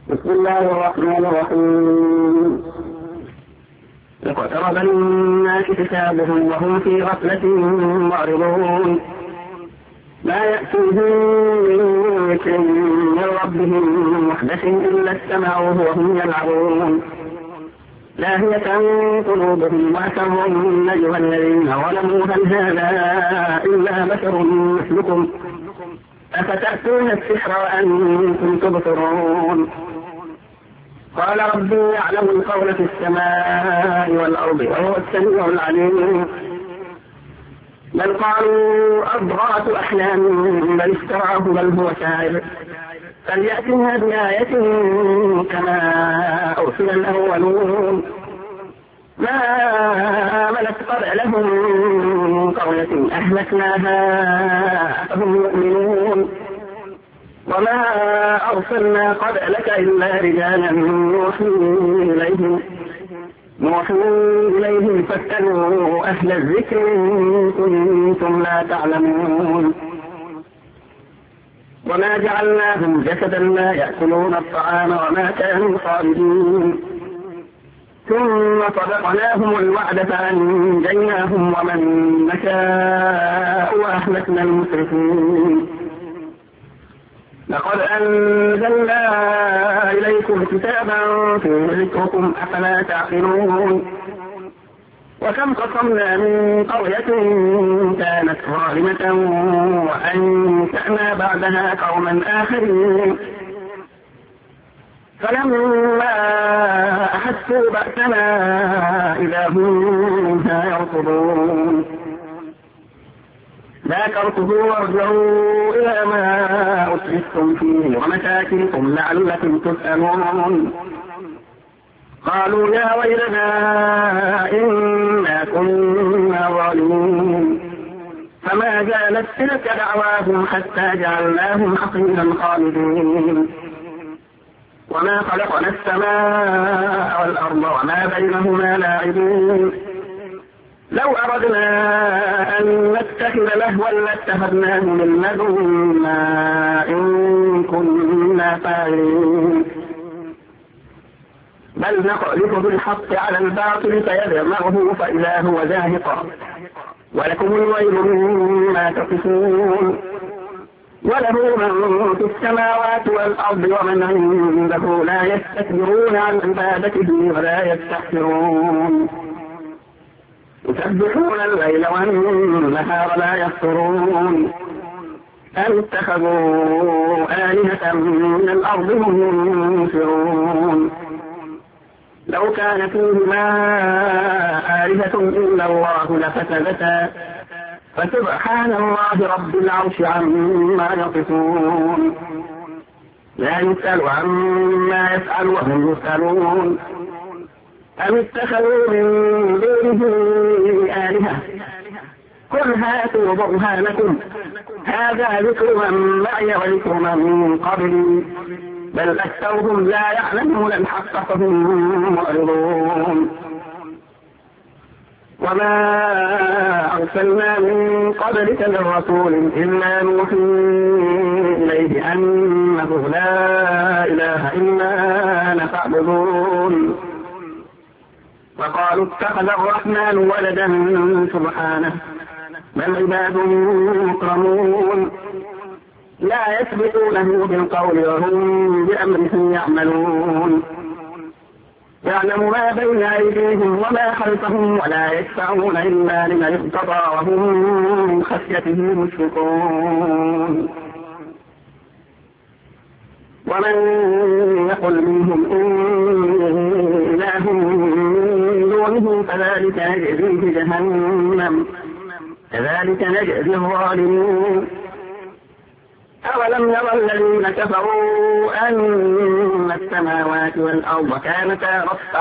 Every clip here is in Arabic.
بسم الله الرحمن الرحيم. اقترب للناس حسابهم وهم في غفلة معرضون. ما يأتيهم من ذكر من ربهم محدث إلا استمعوه وهم يلعبون. لاهية قلوبهم وأسروا النجوى الذين ظلموا هل هذا إلا بشر مثلكم أفتأتون السحر وأنتم تبصرون. قال ربي يعلم القول في السماء والأرض وهو السميع العليم. بل قالوا أضغاث أحلام بل افتراه بل هو شاعر فليأتنا بآية كما أرسل الأولون. ما آمنت قبلهم من قرية أهلكناها فهم يؤمنون. وما أرسلنا قبلك إلا رجالا نوحي إليهم فاسألوا أهل الذكر إن كنتم لا تعلمون. وما جعلناهم جسدا لا يأكلون الطعام وما كانوا خالدين. ثم صدقناهم الوعد فأنجيناهم ومن نشاء وأهلكنا المسرفين. لقد أنزلنا إليكم كتابا فيه ذكركم أفلا تعقلون. وكم قصمنا من قرية كانت ظالمة وأنشأنا بعدها قوما آخرين فلما أحسوا بأسنا إذا هم منها يركضون. لا تركضوا وارجعوا إلى ما أترفتم فيه ومساكنكم لعلكم تسألون. قالوا يا ويلنا إنا كنا ظالمين. فما زالت تلك دعواهم حتى جعلناهم حصيدا خالدين. وما خلقنا السماء والأرض وما بينهما لاعبين. لو أردنا أن نتخذ لهوا لاتخذناه من لدنا إن كنا فاعلين. بل نقذف بالحق على الباطل فيدمغه فإذا هو زاهق ولكم الويل مما تصفون. وله من في السماوات والأرض ومن عنده لا يستكبرون عن عبادته ولا يستحسرون. يسبحون الليل والنهار لا يفترون. أم اتخذوا آلهة من الأرض هم ينشرون. لو كان فيهما آلهة إلا الله لفسدتا فسبحان الله رب العرش عما يصفون. لا يسأل عما يفعل وهم يسألون. أم اتخذوا من دونه آلهة قل هاتوا برهانكم هذا ذكر من معي وذكر من قبلي بل أكثرهم لا يعلمون الحق فهم معرضون. وما أرسلنا من قبلك من رسول إلا نوحي إليه أنه لا إله إلا أنا فاعبدون. وقالوا اتخذ الرحمن ولدا سبحانه بل عباد مكرمون لا يسبقونه بالقول وهم بأمره يعملون. يعلم ما بين أيديهم وما خلفهم ولا يشفعون إلا لمن ارتضى وهم من خشيته مشفقون. ومن يقل منهم إني إله من دونه فذلك نجزيه جهنم كذلك نجزي الظالمين. أولم يرى الذين كفروا أن السماوات والأرض كانتا رتقا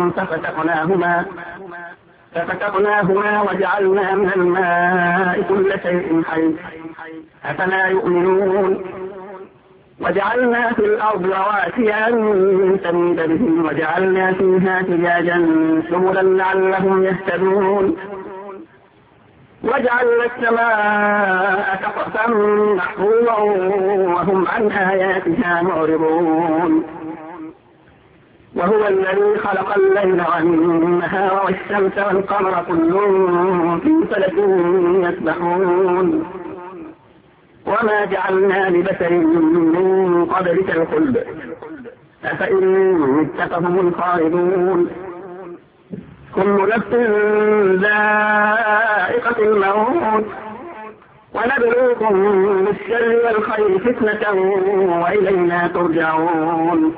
ففتقناهما وجعلنا من الماء كل شيء حي أفلا يؤمنون. وجعلنا في الأرض رواسي أن تميد بهم وجعلنا فيها فجاجا سبلا لعلهم يهتدون. وجعلنا السماء سقفا محفوظا وهم عن آياتها معرضون. وهو الذي خلق الليل والنهار والشمس والقمر كل في فلك يسبحون وما جعلنا لبشر من قبلك الخلد أفإن مت فهم الخالدون كل نفس ذائقة الموت ونبلوكم بالشر والخير فتنة وإلينا ترجعون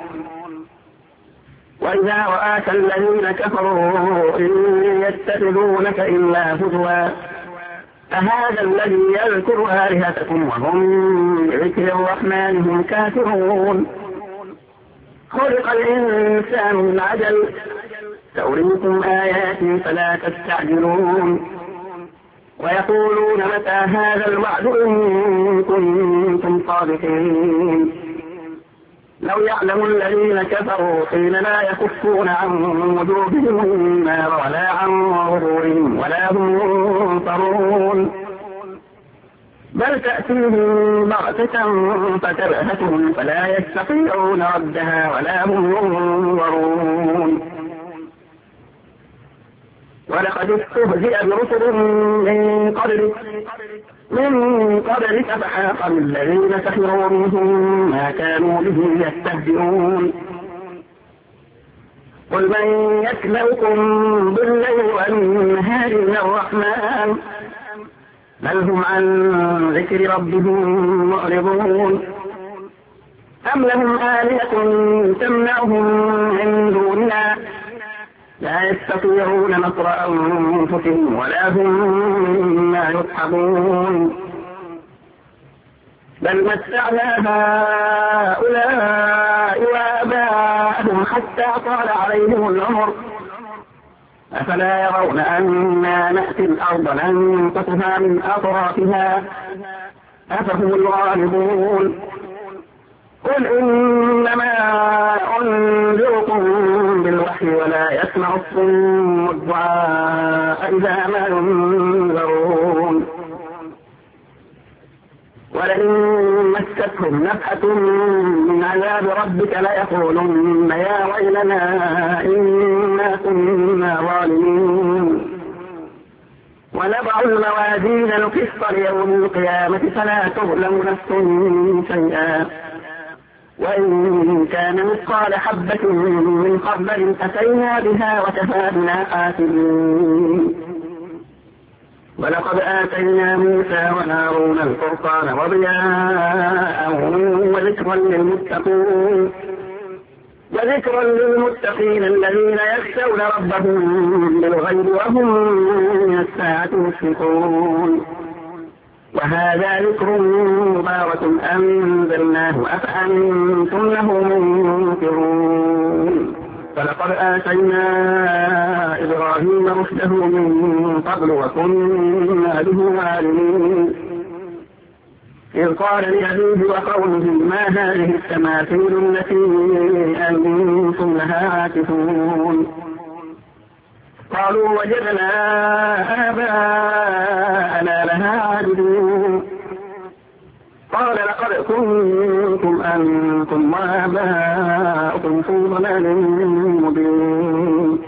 وإذا رآك الذين كفروا إن يتخذونك إلا هزوا أهذا الذي يذكر آلهتكم وهم بذكر الرحمن هم كافرون خلق الإنسان من عجل سأريكم آياتي فلا تستعجلون ويقولون متى هذا الوعد إن كنتم صادقين لو يعلم الذين كفروا حين لا يكفون عن وجوههم النار ولا عن ظهورهم ولا هم ينصرون بل تأتيهم بغتة فتبهتهم فلا يستطيعون ردها ولا هم ينظرون ولقد استهزئ برسل من قبلك فحاق بالذين سخروا منهم ما كانوا به يستهزئون قل من يكلؤكم بالليل والنهار من الرحمن بل هم عن ذكر ربهم معرضون أم لهم آلهة تمنعهم من دوننا لا يستطيعون نصر أنفسهم ولا هم مما يصحبون بل متعنا هؤلاء وآباءهم حتى طال عليهم العمر أفلا يرون أنا نأتي الأرض ننقصها من أطرافها أفهم الغالبون قل إنما أنذركم بالوحي ولا يسمع الصم الدعاء إذا ما ينذرون ولئن مستهم نفحة من عذاب ربك ليقولن يا ويلنا إنا كنا ظالمين ونضع الموازين القسط ليوم القيامة فلا تظلم نفس شيئا وإن كان مثقال حبة من خردل أتينا بها وكفى بنا حاسبين ولقد آتينا موسى وهارون الفرقان وضياء وذكرا للمتقين الذين يخشون ربهم بالغيب وهم من الساعة مشفقون وهذا ذكر مبارك أنزلناه أفأنتم له منكرون فلقد آتينا إبراهيم رشده من قبل وكنا به عالمين إذ قال لأبيه وقومه ما هذه التماثيل التي أنتم لها عاكفون قالوا وجدنا آباءنا لها عابدين قال لقد كنتم أنتم وآباؤكم في ضلال مبين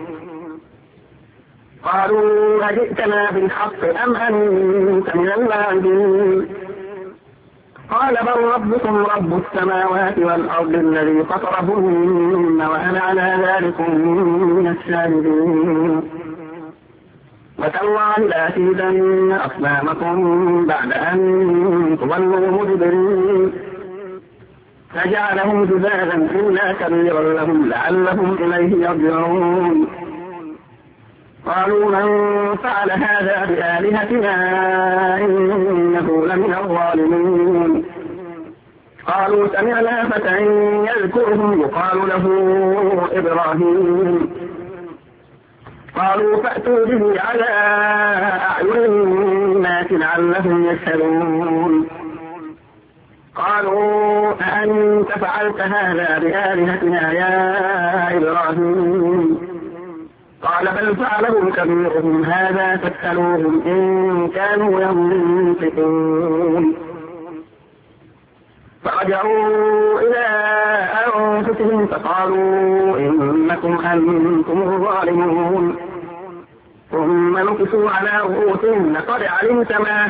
قالوا أجئتنا بالحق أم أنت من اللاعبين قال بل ربكم رب السماوات والأرض الذي فطرهن وأنا على ذلك من الشاهدين وتالله لأكيدن أصنامكم بعد أن تولوا مدبرين فجعلهم جذاذا إلا كبيرا لهم لعلهم إليه يرجعون قالوا من فعل هذا بآلهتنا إنه لمن الظالمين قالوا سمعنا فتى يذكرهم يقال له إبراهيم قالوا فأتوا به على أعين الناس لعلهم يشهدون قالوا أأنت فعلت هذا بآلهتنا يا إبراهيم قال بل فعله كبيرهم هذا فاسألوهم إن كانوا ينطقون فرجعوا إلى أنفسهم فقالوا إنكم أنتم الظالمون ثم نكسوا على رؤوسهم لقد علمت ما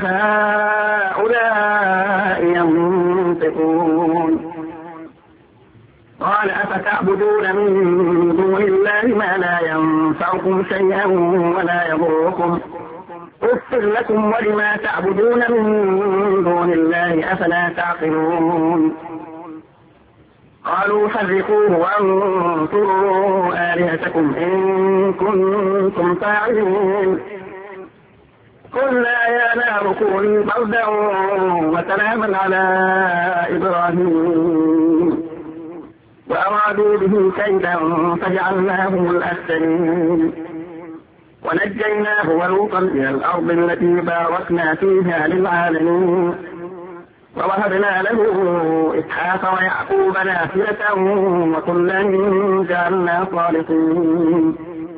هؤلاء ينطقون قال أفتعبدون من دون الله ما لا ينفعكم شيئا ولا يضركم أغفر لكم ولما تعبدون من دون الله أفلا تعقلون قالوا حرقوه وانصروا آلهتكم إن كنتم فاعلين قلنا يا نار كوني بردا وسلاما على إبراهيم وأرادوا به كيدا فجعلناهم الأسفلين ونجيناه ولوطا إلى الأرض التي باركنا فيها للعالمين ووهبنا له إسحاق ويعقوب نافلة وكلا جعلنا صالحين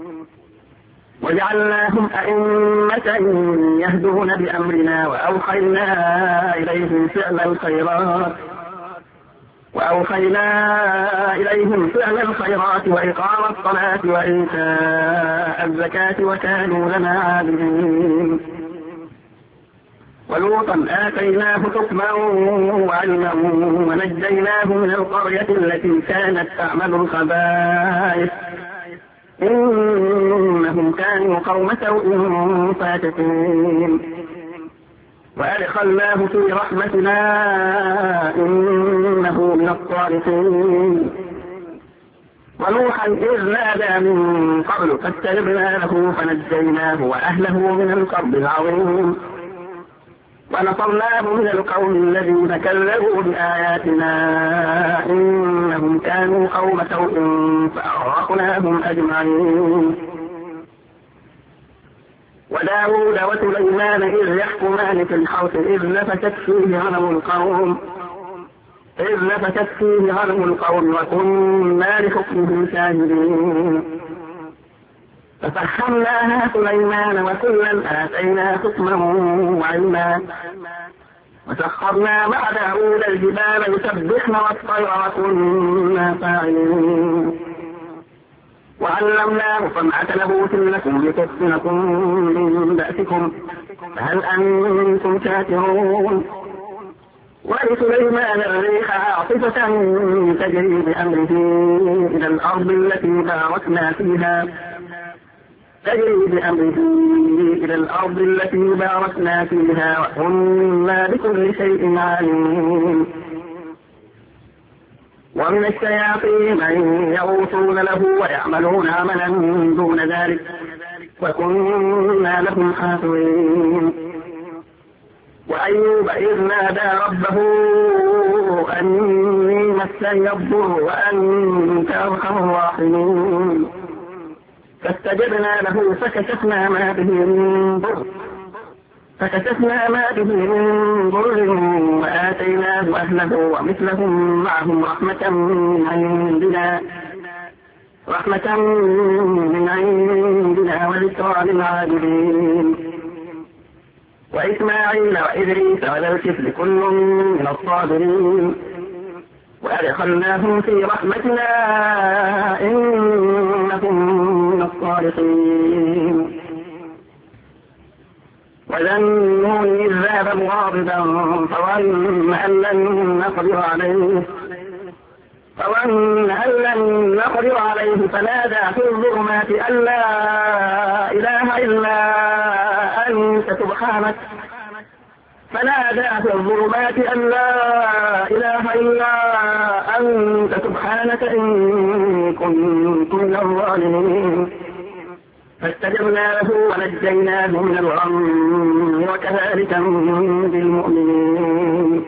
وجعلناهم أئمة يهدون بأمرنا وأوحينا إليهم فعل الخيرات وإقام الصلاة وإيتاء الزكاة وكانوا لنا عابدين ولوطا آتيناه حكما وعلما ونجيناه من القرية التي كانت تعمل الخبائث إنهم كانوا قوم سوء فاسقين وأدخلناه في رحمتنا إنه من الصالحين ونوحا إذ نادى من قبل فاستجبنا له فنجيناه وأهله من الكرب العظيم ونصرناه من القوم الذين كذبوا بآياتنا إنهم كانوا قوم سوء فأغرقناهم أجمعين وداود وسليمان إذ يحكمان في الحرث إذ نفشت فيه غنم القوم وكنا لحكمهم شاهدين ففهمناها سليمان وكلا آتينا حكما وعلما وسخرنا مع داود الجبال يسبحن والطير وكنا فاعلين وعلمناه صنعة لبوس لكم لتحصنكم من بأسكم فهل أنتم شاكرون ولسليمان الريح عاصفة تجري بأمره إلى الأرض التي باركنا فيها وكنا بكل شيء عليم ومن الشياطين من يغوصون له ويعملون عملا دون ذلك وكنا لهم حافظين وأيوب إذ نادى ربه أني مسني الضر وأنت أرحم الراحمين فاستجبنا له فكشفنا ما به من ضر وآتيناه أهله ومثلهم معهم رحمة من عندنا وذكرى للعابدين وإسماعيل وإدريس وذا الكفل كل من الصابرين وأدخلناهم في رحمتنا إنهم من الصالحين وذا النون إذ ذهب مغاضبا فظن أن لن نقدر عليه فنادى في الظلمات أن لا إله إلا أنت سبحانك إني كنت من الظالمين فاستجبنا له ونجيناه من الغم وكذلك ننجي المؤمنين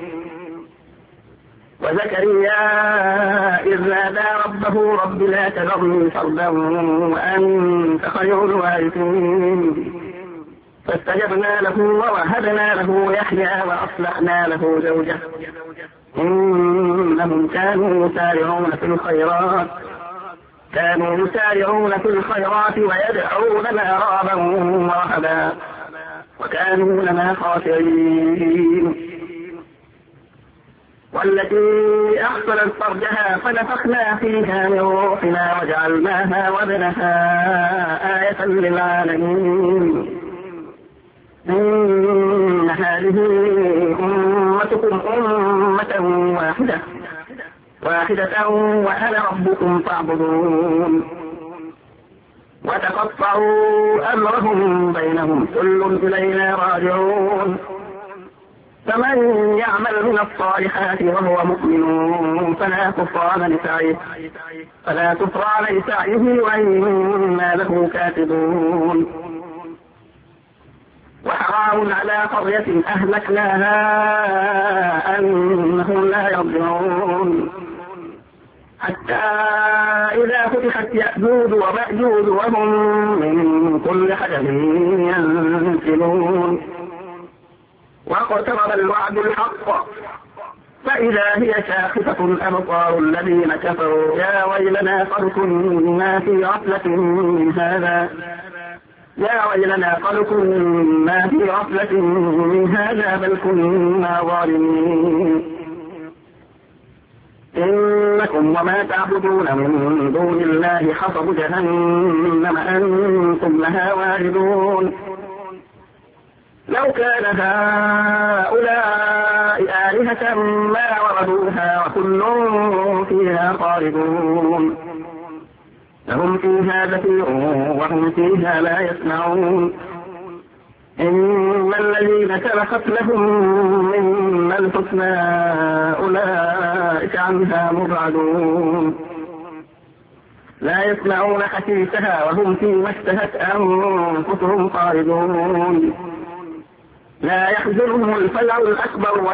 وزكريا إذ نادى ربه رب لا تذرني فردا وأنت خير الوارثين فاستجبنا له ووهبنا له يحيى وأصلحنا له زوجه إنهم كانوا يسارعون في الخيرات ويدعوننا رغبا ورهبا وكانوا لنا خاشعين والتي أحصلت فرجها فنفخنا فيها من روحنا وجعلناها وابنها آية للعالمين. إن هذه أمتكم أمة واحدة وأنا ربكم فاعبدون. وتقطعوا أمرهم بينهم كل إلينا راجعون. فمن يعمل من الصالحات وهو مؤمن فلا كفران لسعيه وإنا له كاتبون. وحرام على قرية أهلكناها أنهم لا يرجعون حتى إذا فتحت يأجوج ومأجوج وهم من كل حدب ينسلون. واقترب الوعد الحق فإذا هي شاخصة أبصار الذين كفروا يا ويلنا قد كنا في غفلة من هذا بل كنا ظالمين. إنكم وما تعبدون من دون الله حصب جهنم أنتم لها واردون. لو كان هؤلاء آلهة ما وردوها وكل فيها خالدون. لهم فيها زفير وهم فيها لا يسمعون. إن الذين سبقت لهم منا الحسنى أولئك عنها مبعدون. لا يسمعون حسيسها وهم فيما اشتهت أنفسهم خالدون. لا يحزنهم الفزع الأكبر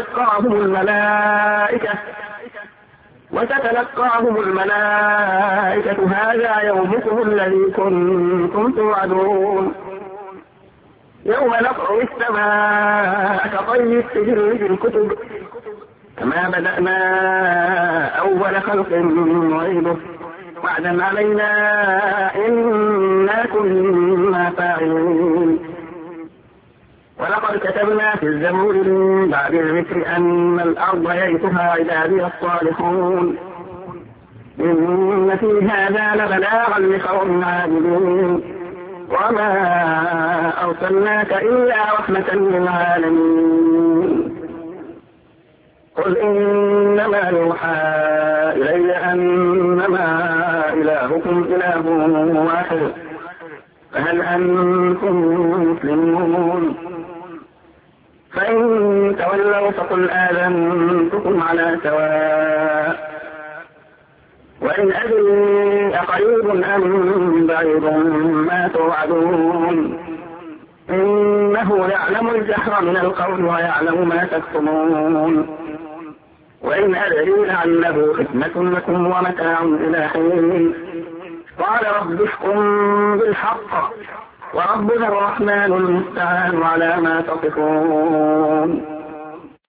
وتتلقاهم الملائكة هذا يومكم الذي كنتم توعدون. يوم نطوي السماء كطي السجل للكتب كما بدأنا أول خلق نعيده وعدا علينا إنا كنا فاعلين. ولقد كتبنا في الزبور من بعد الذكر أن الأرض يرثها عبادي الصالحون. إن في هذا لبلاغا لقوم عابدين وما أرسلناك إلا رحمة للعالمين. قل إنما يوحى إلي أنما إلهكم إله واحد فهل أنتم مسلمون؟ فإن تولوا فقل آذنتكم على سواء. وإن أدري أقريب أم بعيد ما توعدون إنه يعلم الجهر من القول ويعلم ما تكتمون. وإن أدري لعله فتنة لكم ومتاع إلى حين. قال رب احكم بالحق وربنا الرحمن المستعان على ما تصفون.